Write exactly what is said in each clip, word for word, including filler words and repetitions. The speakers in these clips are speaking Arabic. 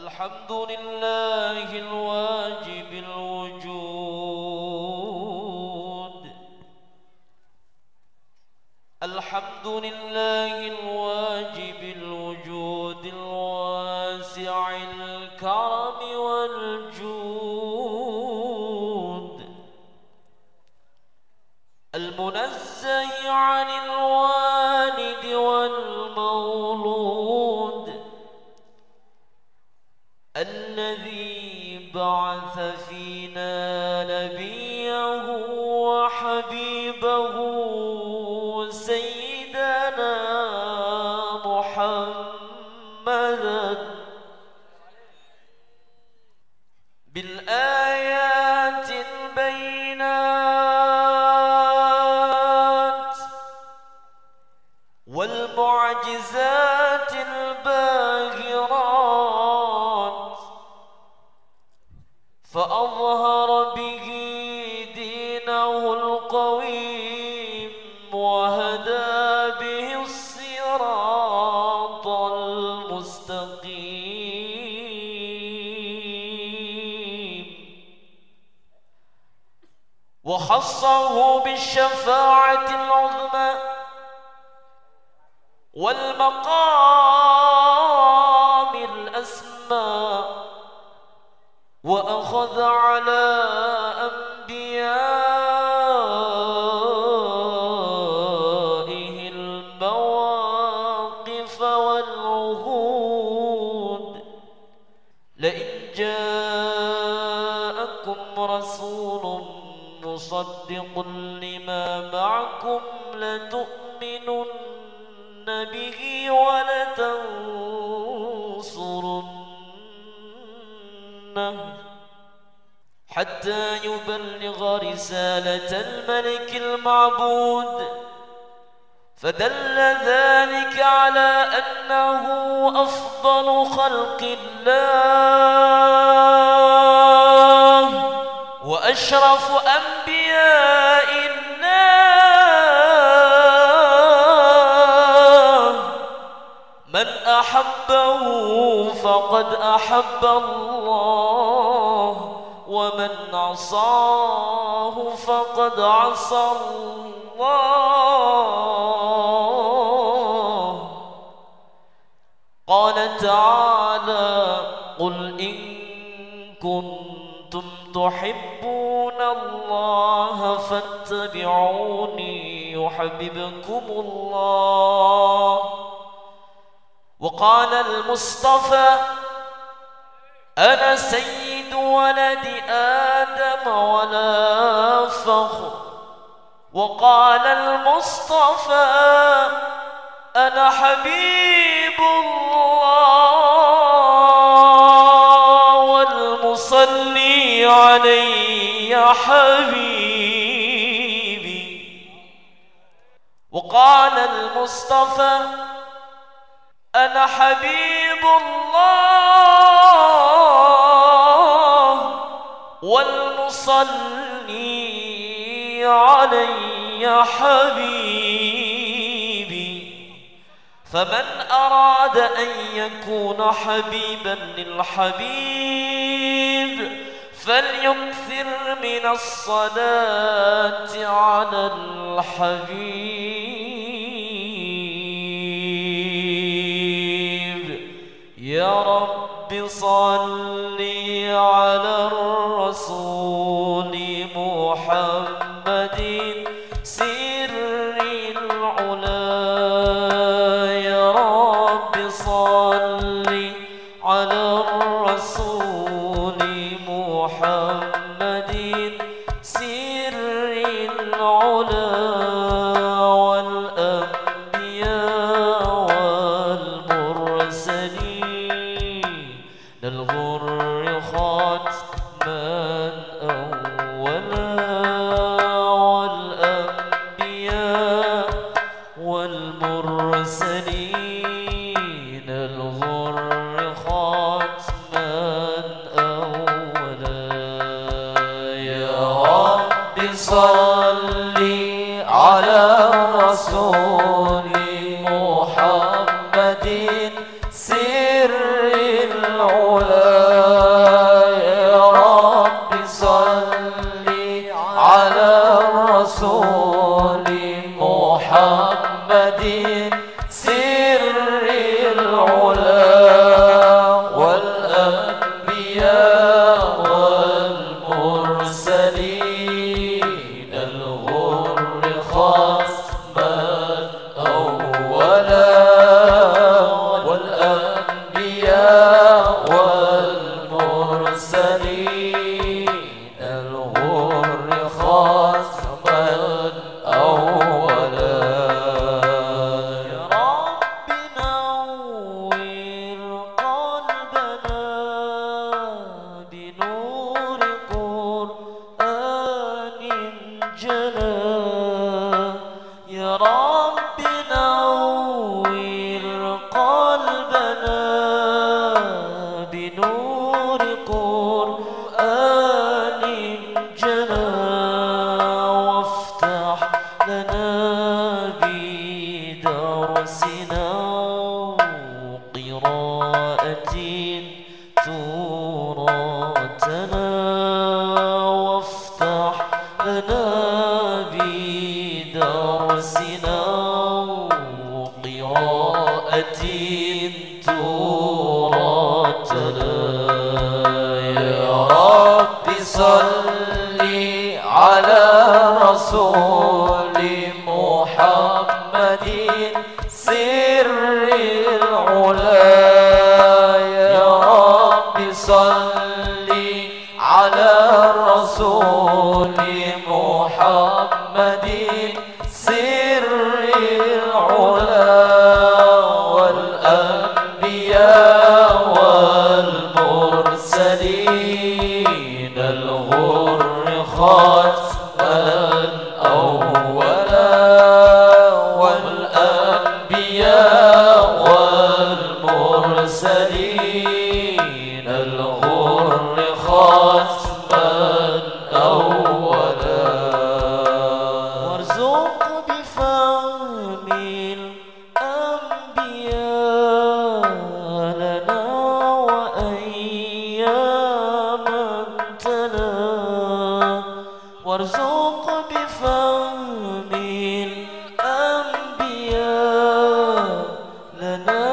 الحمد لله الواجب الوجود، الحمد لله الواجب الوجود الواسع الكرم والجود، المنزه عن الوالد والمولود، الذي بعث فينا نبيه وحبيبه سيدنا محمدا بالآيات البينات والمعجزات الباهرات، فأظهر به دينه القويم وهدى به الصراط المستقيم، وخصه بالشفاعة العظمى والمقام الأسمى، وأخذ على أنبيائه المواقف والعهود. لئن جاءكم رسول مصدق لما معكم لتؤمنن به ولتنصرنه حتى يبلغ رسالة الملك المعبود، فدل ذلك على أنه أفضل خلق الله وأشرف أنبياء الله، من أحبه فقد أحب الله، ومن عصاه فقد عصى الله. قال تعالى: قل إن كنتم تحبون الله فاتبعوني يحببكم الله. وقال المصطفى: أنا سيد ولد آدم ولا فخر. وقال المصطفى: أنا حبيب الله والمصلي علي حبيبي. وقال المصطفى: أنا حبيب الله والمصلي علي حبيبي. فمن أراد أن يكون حبيبا للحبيب فليكثر من الصلاة على الحبيب. يا رب صل على الرسول محمد سر العلا. يا رب صل على الرسول محمد سر العلا، والأنبياء والمرسلين للغر خاتما أولا، والأنبياء والمرسلين الغر خاتما أولا. يا رب صل على الرسول محمد سر العلا. بنور قرآن جنى وافتح لنا بدرسنا وقراءة تراثنا وافتح لنا بدرسنا وقراءة تراثنا يا رب صل على رسول محمد سر العلا يا رب صل على رسول محمد سر العلا والأنبياء والمرسلين الغر ختما أولا والأنبياء والمرسلين الغر ختما أولا وارزق بفهم الأنبياء لنا وأياما تلا وارزق بفهم الأنبياء لنا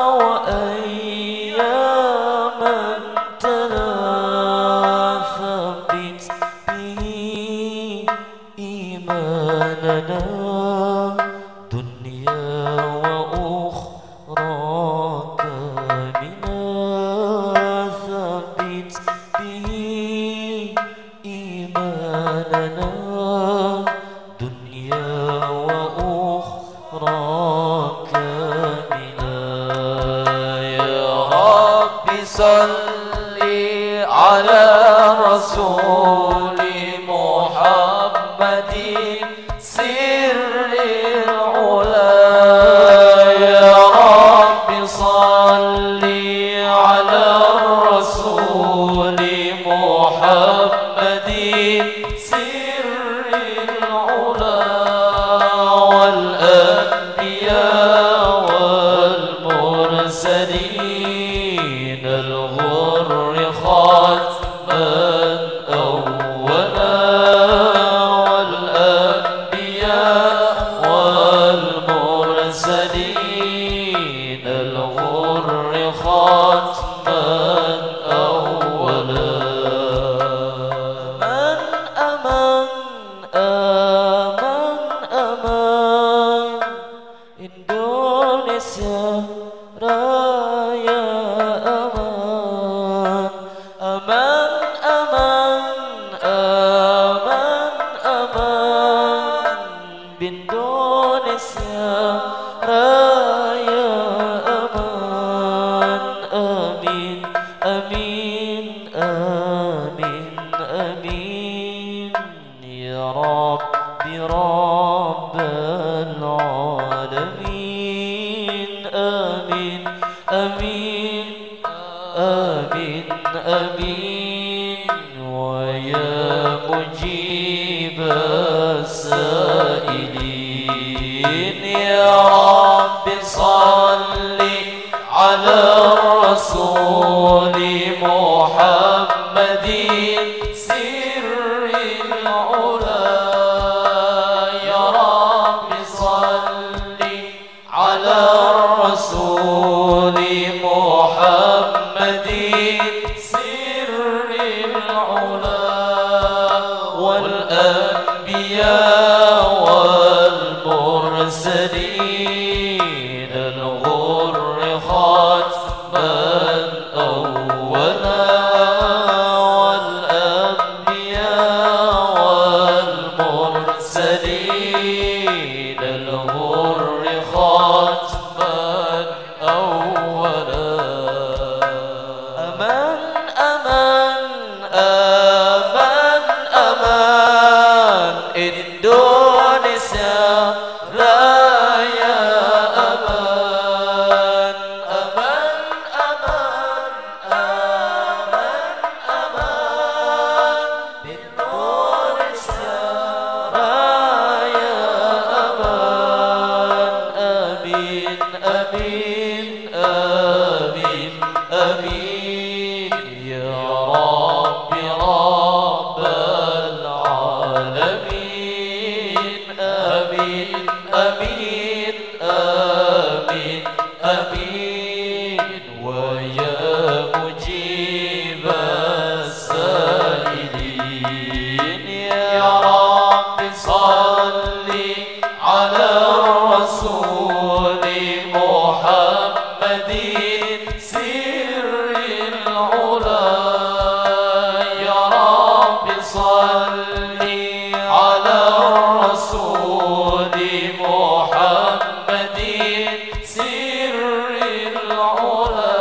وأياما تلا ثبت به إيماننا دنيا وأخرى كاملا ثبت به إيماننا دنيا وأخرى كاملا يا رب صل على رسول محمد سر العلا يا رب صل على الرسول محمد سر العلا والأنبياء والمرسلين الغر ختما أولا والأنبياء والمرسلين الغر ختما أولا من أمن أمن أمن إندونيسيا رايا أمان أمان أمان أمان أمان بإندونيسيا رايا أمان آمين آمين آمين آمين يا رب رب العالمين آمين آمين آمين آمين ويا مجيب السائلين يا رب صل على الرسول محمد سر العلا يا رب صل على الرسول محمد سر العلا والأنبياء والمرسلين الغر ختما أولا والأنبياء يا رب رب العالمين آمين آمين آمين آمين ويا مجيب السائلين يا رب صل على الرسول محمد سر العلا يا رب صل على الرسول محمد سر العلا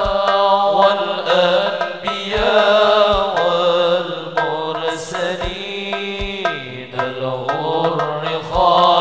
والأنبياء والمرسلين الغر خالد